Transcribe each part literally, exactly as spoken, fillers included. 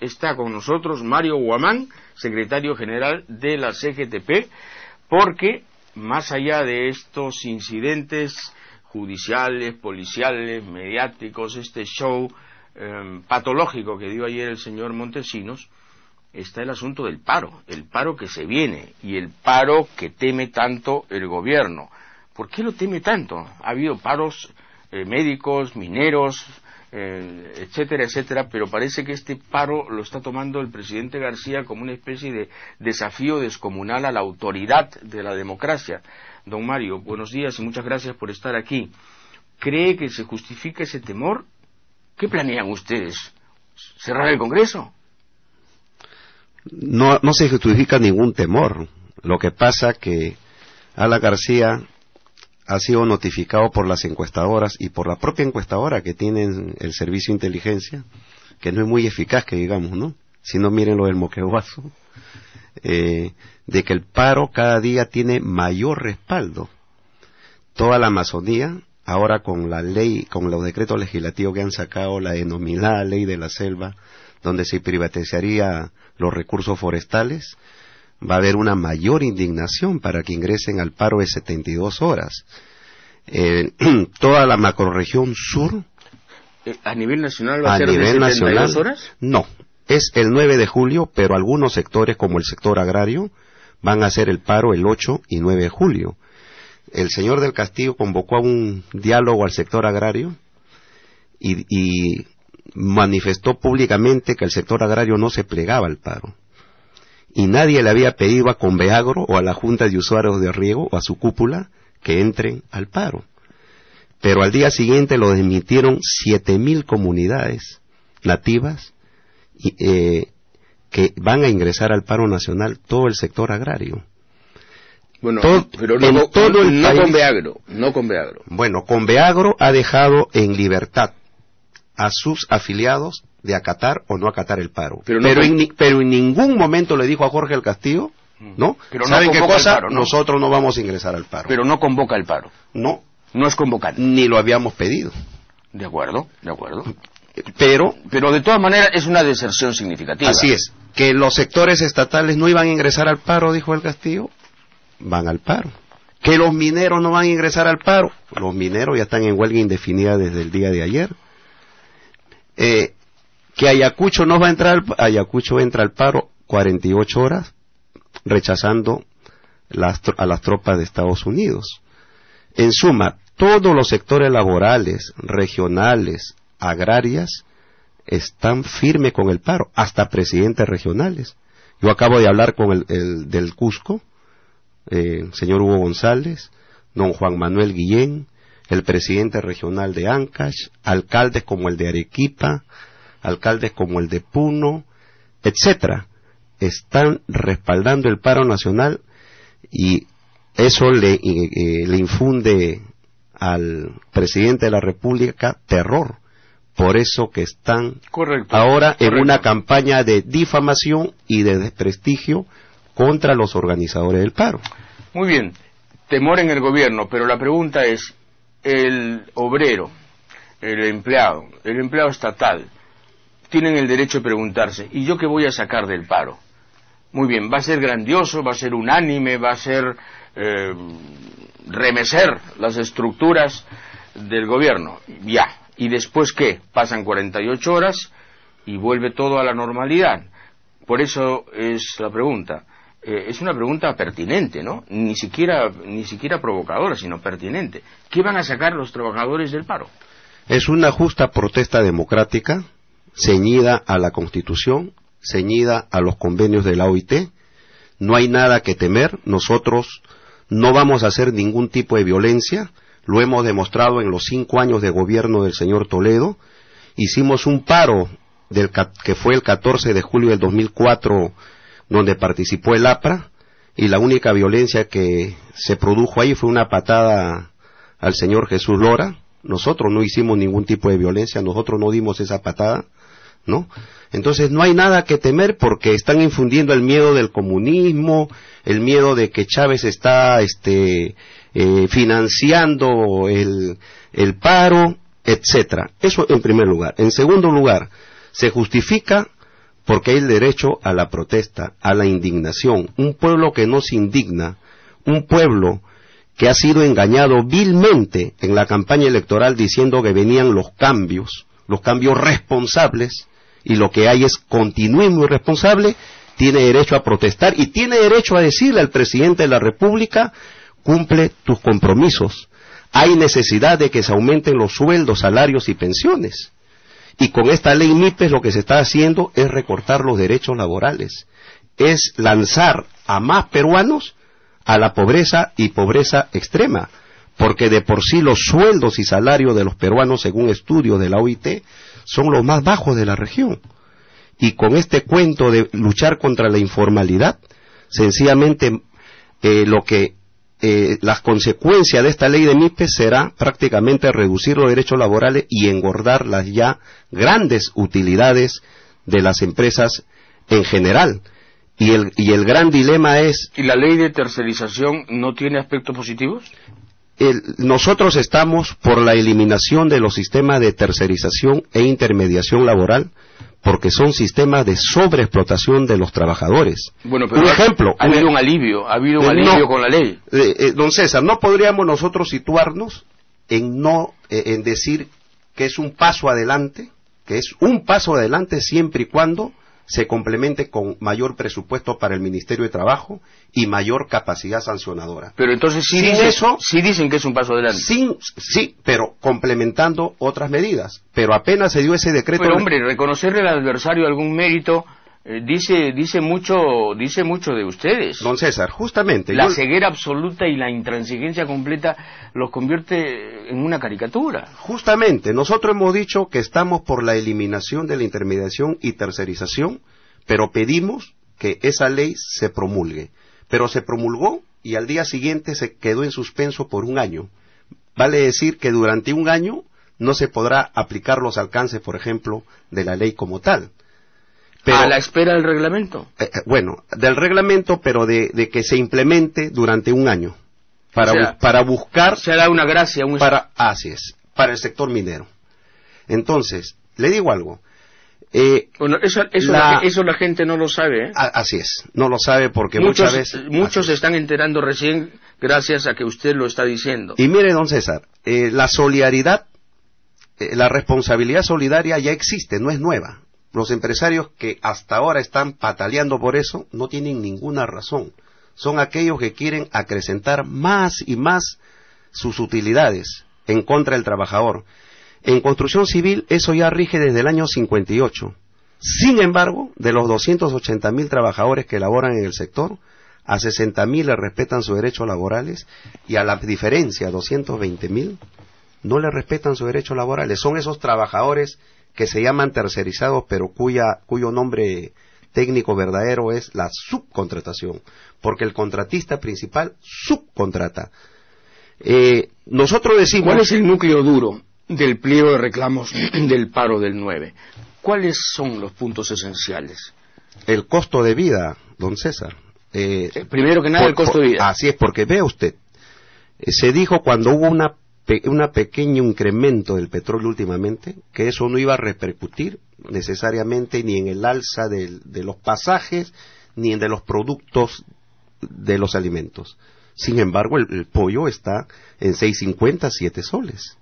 está con nosotros Mario Guamán, secretario general de la C G T P, porque más allá de estos incidentes judiciales, policiales, mediáticos, este show eh, patológico que dio ayer el señor Montesinos, está el asunto del paro, el paro que se viene y el paro que teme tanto el gobierno. ¿Por qué lo teme tanto? Ha habido paros eh, médicos, mineros, eh, etcétera, etcétera, pero parece que este paro lo está tomando el presidente García como una especie de desafío descomunal a la autoridad de la democracia. Don Mario, buenos días y muchas gracias por estar aquí. ¿Cree que se justifica ese temor? ¿Qué planean ustedes? ¿Cerrar el Congreso? No, no se justifica ningún temor. Lo que pasa que Alan García ha sido notificado por las encuestadoras y por la propia encuestadora que tienen el servicio de inteligencia, que no es muy eficaz, que digamos, ¿no? Si no, miren lo del moqueguazo, eh, de que el paro cada día tiene mayor respaldo. Toda la Amazonía, ahora con la ley, con los decretos legislativos que han sacado, la denominada ley de la selva, donde se privatizaría los recursos forestales, va a haber una mayor indignación para que ingresen al paro de setenta y dos horas. Eh, toda la macrorregión sur... ¿A nivel nacional va a, a ser nivel de setenta y dos nacional, horas? No, es el nueve de julio, pero algunos sectores, como el sector agrario, van a hacer el paro el ocho y nueve de julio. El señor del Castillo convocó a un diálogo al sector agrario y... y manifestó públicamente que el sector agrario no se plegaba al paro. Y nadie le había pedido a Conveagro o a la Junta de Usuarios de Riego o a su cúpula que entren al paro. Pero al día siguiente lo desmintieron siete mil comunidades nativas y, eh, que van a ingresar al paro nacional, todo el sector agrario. Bueno, todo, pero no, todo el no país, Conveagro, no Conveagro. Bueno, Conveagro ha dejado en libertad a sus afiliados de acatar o no acatar el paro. Pero, no pero, en, pero en ningún momento le dijo a Jorge del Castillo, ¿no? Pero ¿Saben no qué cosa? Paro, ¿no? Nosotros no vamos a ingresar al paro. Pero no convoca el paro. No. No es convocante. Ni lo habíamos pedido. De acuerdo, de acuerdo. Pero... Pero de todas maneras es una deserción significativa. Así es. Que los sectores estatales no iban a ingresar al paro, dijo el Castillo, van al paro. Que los mineros no van a ingresar al paro. Los mineros ya están en huelga indefinida desde el día de ayer. Eh, que Ayacucho no va a entrar, Ayacucho entra al paro cuarenta y ocho horas, rechazando las, a las tropas de Estados Unidos. En suma, todos los sectores laborales, regionales, agrarias, están firmes con el paro, hasta presidentes regionales. Yo acabo de hablar con el, el del Cusco, eh, señor Hugo González, don Juan Manuel Guillén, el presidente regional de Ancash, alcaldes como el de Arequipa, alcaldes como el de Puno, etcétera, están respaldando el paro nacional y eso le, eh, le infunde al presidente de la República terror. Por eso que están correcto, ahora correcto. en una campaña de difamación y de desprestigio contra los organizadores del paro. Muy bien, temor en el gobierno, pero la pregunta es, el obrero, el empleado, el empleado estatal, tienen el derecho de preguntarse, ¿y yo qué voy a sacar del paro? Muy bien, va a ser grandioso, va a ser unánime, va a ser eh, remecer las estructuras del gobierno, ya. ¿Y después qué? Pasan cuarenta y ocho horas y vuelve todo a la normalidad. Por eso es la pregunta. Eh, es una pregunta pertinente, ¿no? Ni siquiera, ni siquiera provocadora, sino pertinente. ¿Qué van a sacar los trabajadores del paro? Es una justa protesta democrática, ceñida a la Constitución, ceñida a los convenios de la O I T. No hay nada que temer. Nosotros no vamos a hacer ningún tipo de violencia. Lo hemos demostrado en los cinco años de gobierno del señor Toledo. Hicimos un paro del, que fue el catorce de julio del dos mil cuatro, donde participó el A P R A, y la única violencia que se produjo ahí fue una patada al señor Jesús Lora. Nosotros no hicimos ningún tipo de violencia, nosotros no dimos esa patada, ¿no? Entonces no hay nada que temer porque están infundiendo el miedo del comunismo, el miedo de que Chávez está este eh, financiando el, el paro, etcétera. Eso en primer lugar. En segundo lugar, se justifica porque hay el derecho a la protesta, a la indignación. Un pueblo que no se indigna, un pueblo que ha sido engañado vilmente en la campaña electoral diciendo que venían los cambios, los cambios responsables, y lo que hay es continuismo irresponsable, tiene derecho a protestar y tiene derecho a decirle al presidente de la República: cumple tus compromisos. Hay necesidad de que se aumenten los sueldos, salarios y pensiones. Y con esta ley MIPES lo que se está haciendo es recortar los derechos laborales, es lanzar a más peruanos a la pobreza y pobreza extrema, porque de por sí los sueldos y salarios de los peruanos, según estudios de la O I T, son los más bajos de la región. Y con este cuento de luchar contra la informalidad, sencillamente eh, lo que eh, las consecuencias de esta ley de MIPES será prácticamente reducir los derechos laborales y engordar las ya grandes utilidades de las empresas en general. Y el, y el gran dilema es... ¿Y la ley de tercerización no tiene aspectos positivos? El, nosotros estamos por la eliminación de los sistemas de tercerización e intermediación laboral, porque son sistemas de sobreexplotación de los trabajadores. Bueno, pero un ejemplo, ha habido un alivio, ha habido un alivio no, con la ley. Eh, eh, don César, no podríamos nosotros situarnos en no eh, en decir que es un paso adelante, que es un paso adelante siempre y cuando se complemente con mayor presupuesto para el Ministerio de Trabajo y mayor capacidad sancionadora. Pero entonces sí, dice, eso, sí dicen que es un paso adelante. Sin, sí, pero complementando otras medidas. Pero apenas se dio ese decreto... Pero hombre, reconocerle al adversario algún mérito eh, dice dice mucho dice mucho de ustedes. Don César, justamente... La yo... ceguera absoluta y la intransigencia completa los convierte en una caricatura. Justamente, nosotros hemos dicho que estamos por la eliminación de la intermediación y tercerización, pero pedimos que esa ley se promulgue. Pero se promulgó y al día siguiente se quedó en suspenso por un año. Vale decir que durante un año no se podrá aplicar los alcances, por ejemplo, de la ley como tal. Pero, ¿a la espera del reglamento? Eh, bueno, del reglamento, pero de, de que se implemente durante un año. Para, o sea, bu para buscar... Se da una gracia. Un... Para, así es, para el sector minero. Entonces, le digo algo. Eh, bueno, eso, eso, la, la, eso la gente no lo sabe, ¿eh? A, así es, no lo sabe porque muchos, muchas veces... Muchos se están enterando recién gracias a que usted lo está diciendo. Y mire, don César, eh, la solidaridad, eh, la responsabilidad solidaria ya existe, no es nueva. Los empresarios que hasta ahora están pataleando por eso no tienen ninguna razón. Son aquellos que quieren acrecentar más y más sus utilidades en contra del trabajador. En construcción civil eso ya rige desde el año cincuenta y ocho. Sin embargo, de los doscientos ochenta mil trabajadores que laboran en el sector, a sesenta mil le respetan sus derechos laborales y a la diferencia, doscientos veinte mil, no le respetan sus derechos laborales. Son esos trabajadores que se llaman tercerizados, pero cuya, cuyo nombre técnico verdadero es la subcontratación, porque el contratista principal subcontrata. Eh, nosotros decimos... ¿Cuál es el núcleo duro del pliego de reclamos del paro del nueve? ¿Cuáles son los puntos esenciales? El costo de vida, don César. Eh, Primero que nada, por, el costo de vida. Así es, porque vea usted, eh, se dijo cuando hubo una un pequeño incremento del petróleo últimamente, que eso no iba a repercutir necesariamente ni en el alza de, de los pasajes, ni en de los productos de los alimentos. Sin embargo, el, el pollo está en seis cincuenta, siete soles.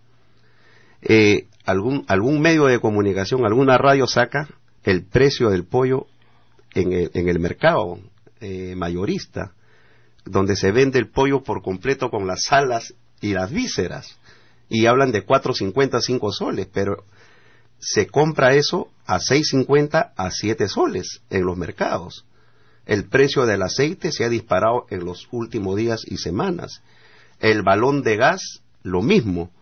Eh, algún, algún medio de comunicación, alguna radio saca el precio del pollo en el, en el mercado eh, mayorista, donde se vende el pollo por completo con las alas y las vísceras, y hablan de cuatro cincuenta, cinco soles, pero se compra eso a seis cincuenta, a siete soles en los mercados. El precio del aceite se ha disparado en los últimos días y semanas. El balón de gas, lo mismo.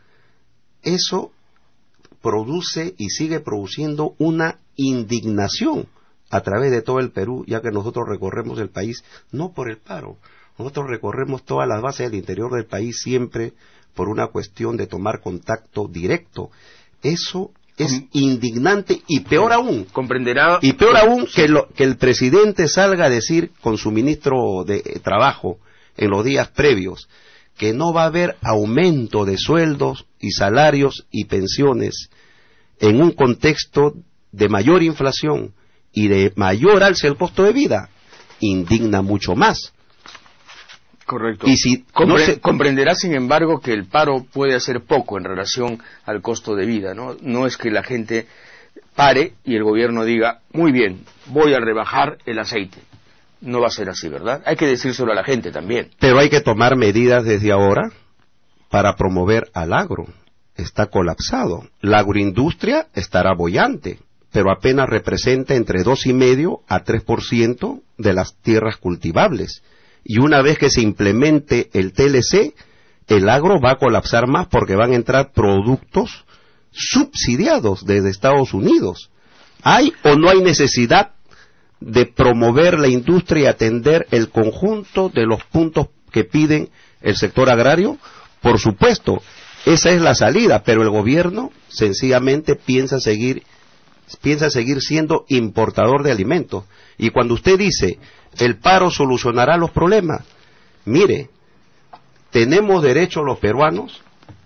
Eso produce y sigue produciendo una indignación a través de todo el Perú, ya que nosotros recorremos el país, no por el paro, nosotros recorremos todas las bases del interior del país siempre por una cuestión de tomar contacto directo. Eso es indignante y peor aún, comprenderá, y peor aún que, lo, que el presidente salga a decir con su ministro de eh, Trabajo en los días previos que no va a haber aumento de sueldos y salarios y pensiones en un contexto de mayor inflación y de mayor alza el costo de vida, indigna mucho más. Correcto. Y si Compre no se... comprenderá, sin embargo, que el paro puede hacer poco en relación al costo de vida, ¿no? No es que la gente pare y el gobierno diga, muy bien, voy a rebajar el aceite. No va a ser así, ¿verdad? Hay que decírselo a la gente también. Pero hay que tomar medidas desde ahora para promover al agro. Está colapsado. La agroindustria estará boyante, pero apenas representa entre dos y medio a tres por ciento de las tierras cultivables. Y una vez que se implemente el T L C, el agro va a colapsar más porque van a entrar productos subsidiados desde Estados Unidos. ¿Hay o no hay necesidad de promover la industria y atender el conjunto de los puntos que piden el sector agrario? Por supuesto, esa es la salida, pero el gobierno sencillamente piensa seguir, piensa seguir siendo importador de alimentos. Y cuando usted dice, el paro solucionará los problemas, mire, tenemos derecho los peruanos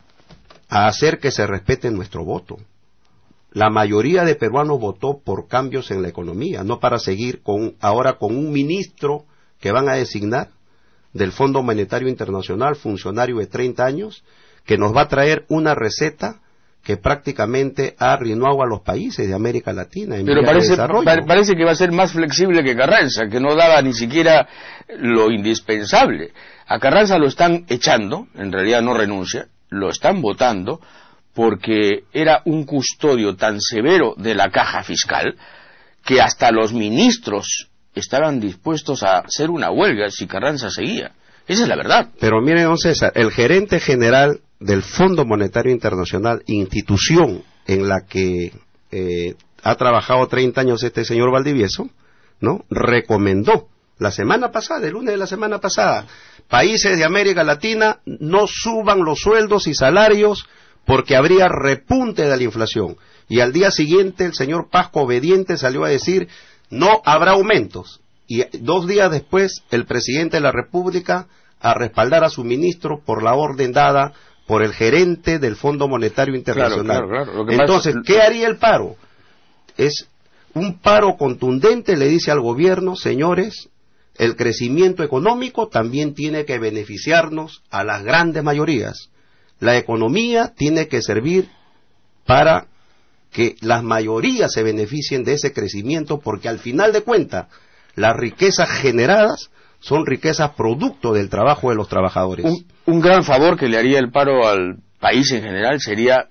a hacer que se respete nuestro voto. La mayoría de peruanos votó por cambios en la economía, no para seguir con, ahora con un ministro que van a designar del Fondo Monetario Internacional, funcionario de treinta años, que nos va a traer una receta que prácticamente ha arruinado a los países de América Latina en Pero parece, de desarrollo. pa parece que va a ser más flexible que Carranza, que no daba ni siquiera lo indispensable. A Carranza lo están echando, en realidad no renuncia, lo están votando, porque era un custodio tan severo de la caja fiscal, que hasta los ministros estaban dispuestos a hacer una huelga si Carranza seguía. Esa es la verdad. Pero mire, don César, el gerente general del Fondo Monetario Internacional, institución en la que eh, ha trabajado treinta años este señor Valdivieso, ¿no?, recomendó la semana pasada, el lunes de la semana pasada, países de América Latina no suban los sueldos y salarios porque habría repunte de la inflación. Y al día siguiente el señor Pasco obediente salió a decir, no habrá aumentos. Y dos días después el presidente de la República a respaldar a su ministro por la orden dada por el gerente del Fondo Monetario Internacional. Claro, claro, claro. Lo que Entonces, pasa... ¿qué haría el paro? Es un paro contundente, le dice al gobierno, señores, el crecimiento económico también tiene que beneficiarnos a las grandes mayorías. La economía tiene que servir para que las mayorías se beneficien de ese crecimiento, porque al final de cuentas, las riquezas generadas son riquezas producto del trabajo de los trabajadores. Un, un gran favor que le haría el paro al país en general sería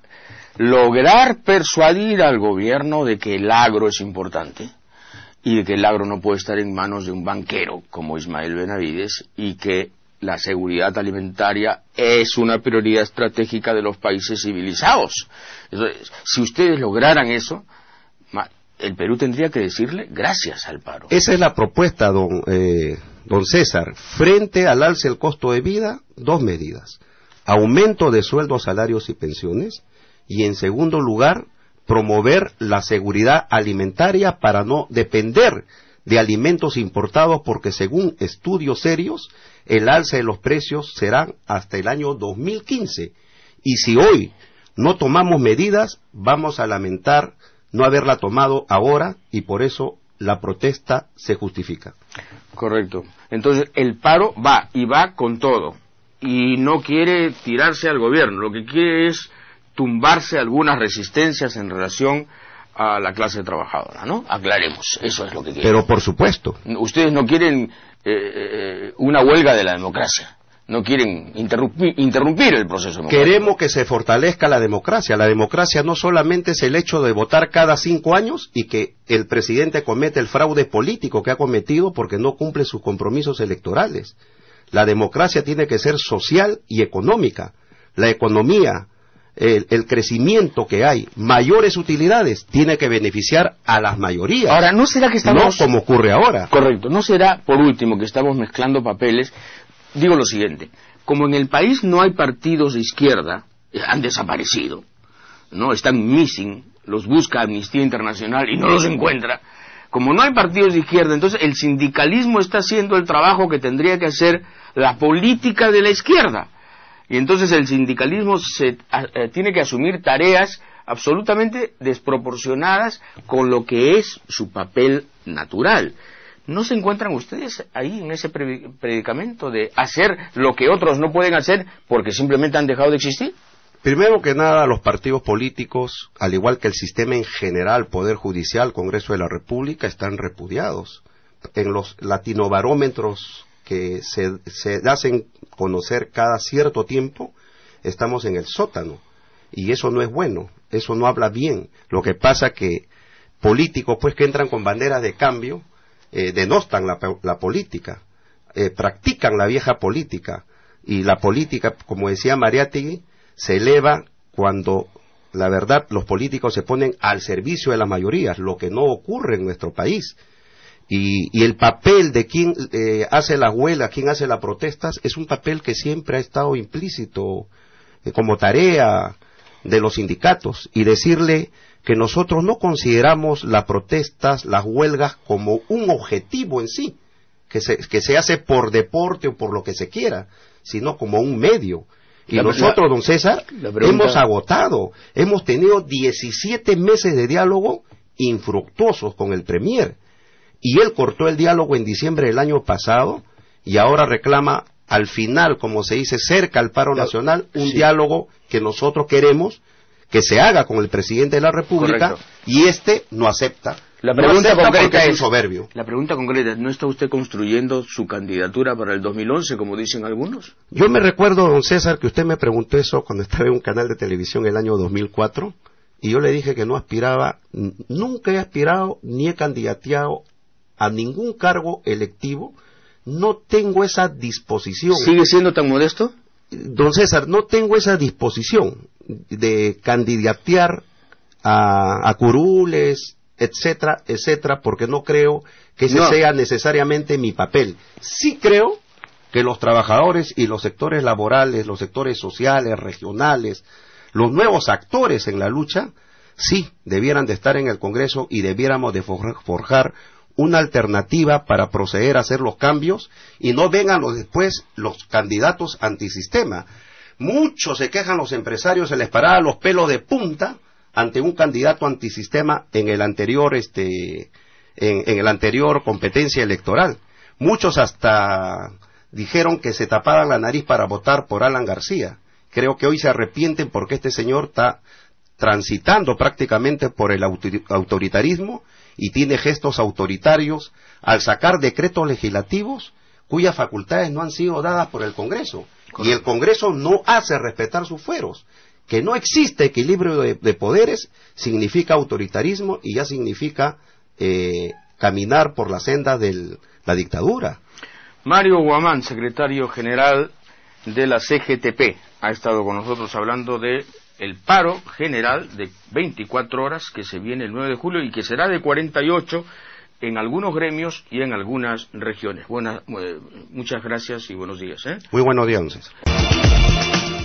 lograr persuadir al gobierno de que el agro es importante y de que el agro no puede estar en manos de un banquero como Ismael Benavides, y que la seguridad alimentaria es una prioridad estratégica de los países civilizados. Entonces, si ustedes lograran eso, el Perú tendría que decirle gracias al paro. Esa es la propuesta, don, eh, don César. Frente al alza del costo de vida, dos medidas. Aumento de sueldos, salarios y pensiones. Y en segundo lugar, promover la seguridad alimentaria para no depender de alimentos importados, porque según estudios serios, el alza de los precios será hasta el año dos mil quince. Y si hoy no tomamos medidas, vamos a lamentar no haberla tomado ahora, y por eso la protesta se justifica. Correcto. Entonces el paro va, y va con todo, y no quiere tirarse al gobierno, lo que quiere es tumbarse algunas resistencias en relación a la clase trabajadora, ¿no? Aclaremos, eso es lo que quieren. Pero por supuesto. Ustedes no quieren eh, una huelga de la democracia. No quieren interrumpir, interrumpir el proceso democrático. Queremos que se fortalezca la democracia. La democracia no solamente es el hecho de votar cada cinco años y que el presidente comete el fraude político que ha cometido porque no cumple sus compromisos electorales. La democracia tiene que ser social y económica. La economía, el, el crecimiento que hay, mayores utilidades, tiene que beneficiar a las mayorías. Ahora, ¿no será que estamos... No como ocurre ahora. Correcto. ¿No será, por último, que estamos mezclando papeles? Digo lo siguiente, como en el país no hay partidos de izquierda, han desaparecido, no están missing, los busca Amnistía Internacional y no los encuentra. Como no hay partidos de izquierda, entonces el sindicalismo está haciendo el trabajo que tendría que hacer la política de la izquierda. Y entonces el sindicalismo se, a, a, tiene que asumir tareas absolutamente desproporcionadas con lo que es su papel natural. ¿No se encuentran ustedes ahí en ese predicamento de hacer lo que otros no pueden hacer porque simplemente han dejado de existir? Primero que nada, los partidos políticos, al igual que el sistema en general, Poder Judicial, Congreso de la República, están repudiados. En los latinobarómetros que se, se hacen conocer cada cierto tiempo, estamos en el sótano. Y eso no es bueno, eso no habla bien. Lo que pasa que políticos pues que entran con banderas de cambio, eh, denostan la, la política, eh, practican la vieja política. Y la política, como decía Mariátegui, se eleva cuando, la verdad, los políticos se ponen al servicio de las mayorías, lo que no ocurre en nuestro país. Y, y el papel de quien eh, hace la huelga, quien hace las protestas, es un papel que siempre ha estado implícito eh, como tarea de los sindicatos. Y decirle que nosotros no consideramos las protestas, las huelgas, como un objetivo en sí, que se, que se hace por deporte o por lo que se quiera, sino como un medio. Y la, nosotros, don César, pregunta... hemos agotado, hemos tenido diecisiete meses de diálogo infructuosos con el Premier. Y él cortó el diálogo en diciembre del año pasado y ahora reclama al final, como se dice, cerca al paro nacional, un sí. diálogo que nosotros queremos que se haga con el presidente de la República. Correcto. Y este no acepta. La pregunta no concreta es, es soberbio. La pregunta concreta, ¿no está usted construyendo su candidatura para el dos mil once, como dicen algunos? Yo me recuerdo, don César, que usted me preguntó eso cuando estaba en un canal de televisión el año dos mil cuatro, y yo le dije que no aspiraba, nunca he aspirado ni he candidateado a ningún cargo electivo, no tengo esa disposición. ¿Sigue siendo tan modesto? Don César, no tengo esa disposición de candidatear a, a curules, etcétera, etcétera, porque no creo que ese no. sea necesariamente mi papel. Sí creo que los trabajadores y los sectores laborales, los sectores sociales, regionales, los nuevos actores en la lucha, sí, debieran de estar en el Congreso y debiéramos de forjar una alternativa para proceder a hacer los cambios y no vengan los después los candidatos antisistema. Muchos se quejan los empresarios, se les paraban los pelos de punta ante un candidato antisistema en el anterior este en, en el anterior competencia electoral. Muchos hasta dijeron que se tapaban la nariz para votar por Alan García. Creo que hoy se arrepienten porque este señor está transitando prácticamente por el autoritarismo y tiene gestos autoritarios al sacar decretos legislativos cuyas facultades no han sido dadas por el Congreso. Correcto. Y el Congreso no hace respetar sus fueros. Que no existe equilibrio de, de poderes significa autoritarismo y ya significa eh, caminar por la senda de la dictadura. Mario Guamán, secretario general de la C G T P, ha estado con nosotros hablando de el paro general de veinticuatro horas que se viene el nueve de julio y que será de cuarenta y ocho en algunos gremios y en algunas regiones. Buenas, eh, muchas gracias y buenos días. ¿eh? Muy buenos días, César.